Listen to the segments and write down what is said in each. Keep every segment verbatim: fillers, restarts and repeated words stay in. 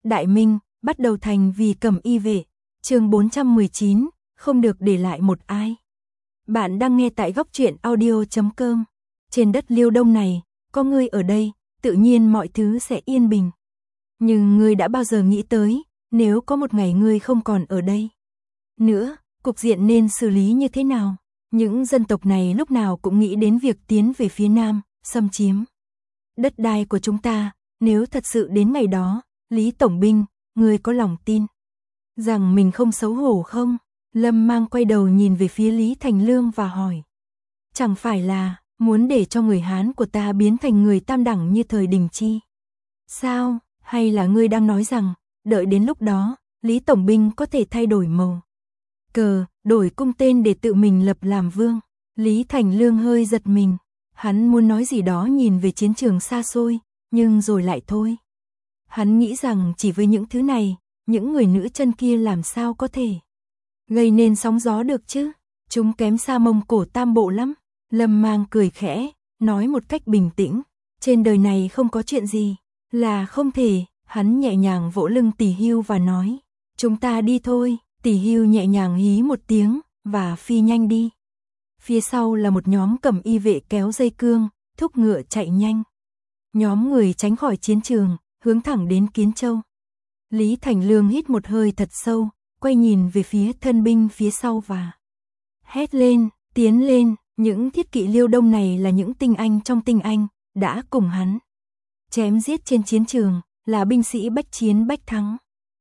Đại Minh, bắt đầu thành vì Cẩm Y vệ, chương bốn trăm mười chín, không được để lại một ai. Bạn đang nghe tại góc truyện audio chấm com. Trên đất Liêu Đông này, có ngươi ở đây, tự nhiên mọi thứ sẽ yên bình. Nhưng ngươi đã bao giờ nghĩ tới, nếu có một ngày ngươi không còn ở đây nữa, cục diện nên xử lý như thế nào? Những dân tộc này lúc nào cũng nghĩ đến việc tiến về phía Nam, xâm chiếm đất đai của chúng ta. Nếu thật sự đến ngày đó, Lý Tổng binh, ngươi có lòng tin rằng mình không xấu hổ không? Lâm Mang quay đầu nhìn về phía Lý Thành Lương và hỏi. Chẳng phải là muốn để cho người Hán của ta biến thành người tam đẳng như thời Đình Chi? Sao, hay là ngươi đang nói rằng, đợi đến lúc đó, Lý Tổng binh có thể thay đổi màu cờ, đổi cung tên để tự mình lập làm vương? Lý Thành Lương hơi giật mình, hắn muốn nói gì đó nhìn về chiến trường xa xôi, nhưng rồi lại thôi. Hắn nghĩ rằng chỉ với những thứ này, những người nữ chân kia làm sao có thể gây nên sóng gió được chứ? Chúng kém xa Mông Cổ Tam Bộ lắm. Lâm Mang cười khẽ, nói một cách bình tĩnh, trên đời này không có chuyện gì là không thể. Hắn nhẹ nhàng vỗ lưng Tỷ Hưu và nói, chúng ta đi thôi. Tỷ Hưu nhẹ nhàng hí một tiếng và phi nhanh đi. Phía sau là một nhóm Cẩm Y vệ kéo dây cương, thúc ngựa chạy nhanh. Nhóm người tránh khỏi chiến trường, hướng thẳng đến Kiến Châu. Lý Thành Lương hít một hơi thật sâu, quay nhìn về phía thân binh phía sau và hét lên, tiến lên. Những thiết kỵ Liêu Đông này là những tinh anh trong tinh anh, đã cùng hắn chém giết trên chiến trường, là binh sĩ bách chiến bách thắng.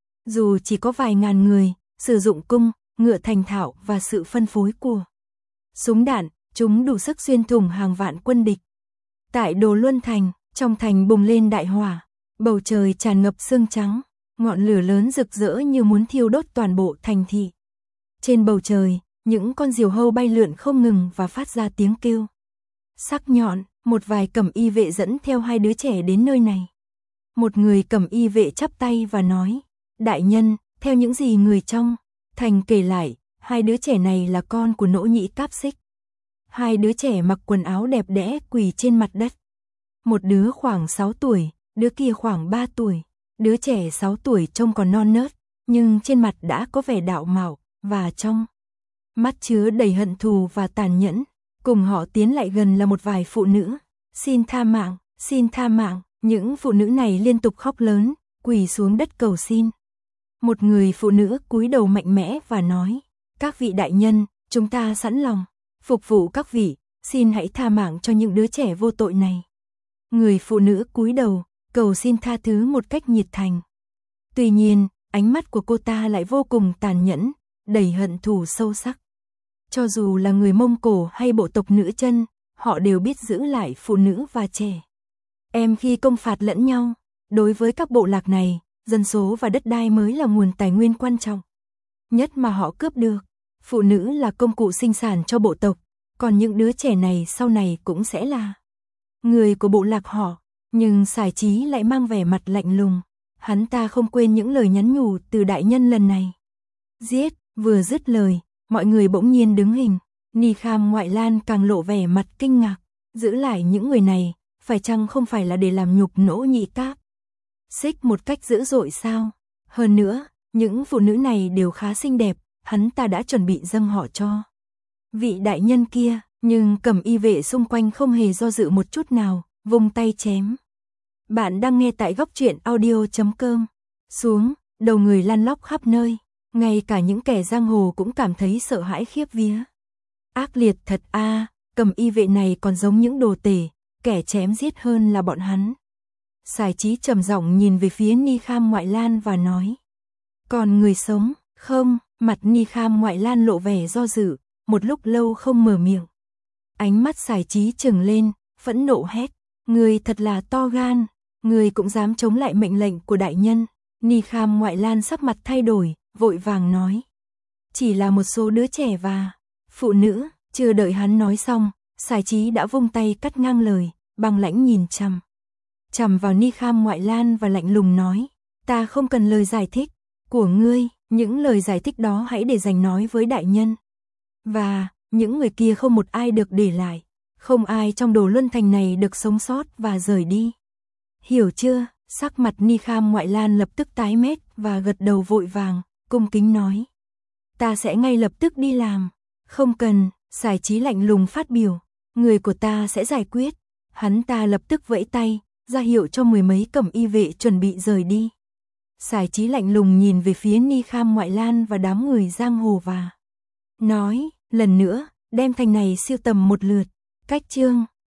Dù chỉ có vài ngàn người, sử dụng cung, ngựa thành thạo và sự phân phối của súng đạn, chúng đủ sức xuyên thủng hàng vạn quân địch. Tại Đồ Luân Thành, trong thành bùng lên đại hỏa, bầu trời tràn ngập sương trắng, ngọn lửa lớn rực rỡ như muốn thiêu đốt toàn bộ thành thị. Trên bầu trời, những con diều hâu bay lượn không ngừng và phát ra tiếng kêu sắc nhọn. Một vài Cẩm Y vệ dẫn theo hai đứa trẻ đến nơi này. Một người Cẩm Y vệ chắp tay và nói, đại nhân, theo những gì người trong thành kể lại, hai đứa trẻ này là con của Nỗ Nhĩ Cáp Xích. Hai đứa trẻ mặc quần áo đẹp đẽ quỳ trên mặt đất. Một đứa khoảng sáu tuổi, đứa kia khoảng ba tuổi. Đứa trẻ sáu tuổi trông còn non nớt, nhưng trên mặt đã có vẻ đạo mạo, và trong mắt chứa đầy hận thù và tàn nhẫn. Cùng họ tiến lại gần là một vài phụ nữ. Xin tha mạng, xin tha mạng. Những phụ nữ này liên tục khóc lớn, quỳ xuống đất cầu xin. Một người phụ nữ cúi đầu mạnh mẽ và nói, các vị đại nhân, chúng ta sẵn lòng phục vụ các vị, xin hãy tha mạng cho những đứa trẻ vô tội này. Người phụ nữ cúi đầu, cầu xin tha thứ một cách nhiệt thành. Tuy nhiên, ánh mắt của cô ta lại vô cùng tàn nhẫn, đầy hận thù sâu sắc. Cho dù là người Mông Cổ hay bộ tộc nữ chân, họ đều biết giữ lại phụ nữ và trẻ em khi công phạt lẫn nhau. Đối với các bộ lạc này, dân số và đất đai mới là nguồn tài nguyên quan trọng nhất mà họ cướp được. Phụ nữ là công cụ sinh sản cho bộ tộc, còn những đứa trẻ này sau này cũng sẽ là người của bộ lạc họ. Nhưng Sải Chí lại mang vẻ mặt lạnh lùng. Hắn ta không quên những lời nhắn nhủ từ đại nhân lần này. Giết, vừa dứt lời, mọi người bỗng nhiên đứng hình. Ni Kham Ngoại Lan càng lộ vẻ mặt kinh ngạc. Giữ lại những người này, phải chăng không phải là để làm nhục Nỗ Nhĩ Cáp Xích một cách dữ dội sao? Hơn nữa, những phụ nữ này đều khá xinh đẹp, hắn ta đã chuẩn bị dâng họ cho vị đại nhân kia, nhưng Cẩm Y vệ xung quanh không hề do dự một chút nào, vung tay chém. Bạn đang nghe tại góc truyện audio chấm com. Xuống, đầu người lăn lóc khắp nơi, ngay cả những kẻ giang hồ cũng cảm thấy sợ hãi khiếp vía. Ác liệt thật a, à, Cẩm Y vệ này còn giống những đồ tể, kẻ chém giết hơn là bọn hắn. Sải Chí trầm giọng nhìn về phía Ni Kham Ngoại Lan và nói, còn người sống, không? Mặt Ni Kham Ngoại Lan lộ vẻ do dự, một lúc lâu không mở miệng. Ánh mắt Sải Chí trừng lên, phẫn nộ hét, người thật là to gan, người cũng dám chống lại mệnh lệnh của đại nhân. Ni Kham Ngoại Lan sắc mặt thay đổi, vội vàng nói, chỉ là một số đứa trẻ và phụ nữ. Chưa đợi hắn nói xong, Sải Chí đã vung tay cắt ngang lời, băng lãnh nhìn chằm chằm vào Ni Kham Ngoại Lan và lạnh lùng nói, ta không cần lời giải thích của ngươi, những lời giải thích đó hãy để dành nói với đại nhân. Và, những người kia không một ai được để lại, không ai trong Đồ Luân Thành này được sống sót và rời đi. Hiểu chưa? Sắc mặt Ni Kham Ngoại Lan lập tức tái mét và gật đầu vội vàng, cung kính nói. Ta sẽ ngay lập tức đi làm. Không cần, Sải Chí lạnh lùng phát biểu. Người của ta sẽ giải quyết. Hắn ta lập tức vẫy tay, ra hiệu cho mười mấy cẩm y vệ chuẩn bị rời đi. Sải Chí lạnh lùng nhìn về phía Ni Kham Ngoại Lan và đám người giang hồ và nói, lần nữa, đem thành này siêu tầm một lượt. Cách chương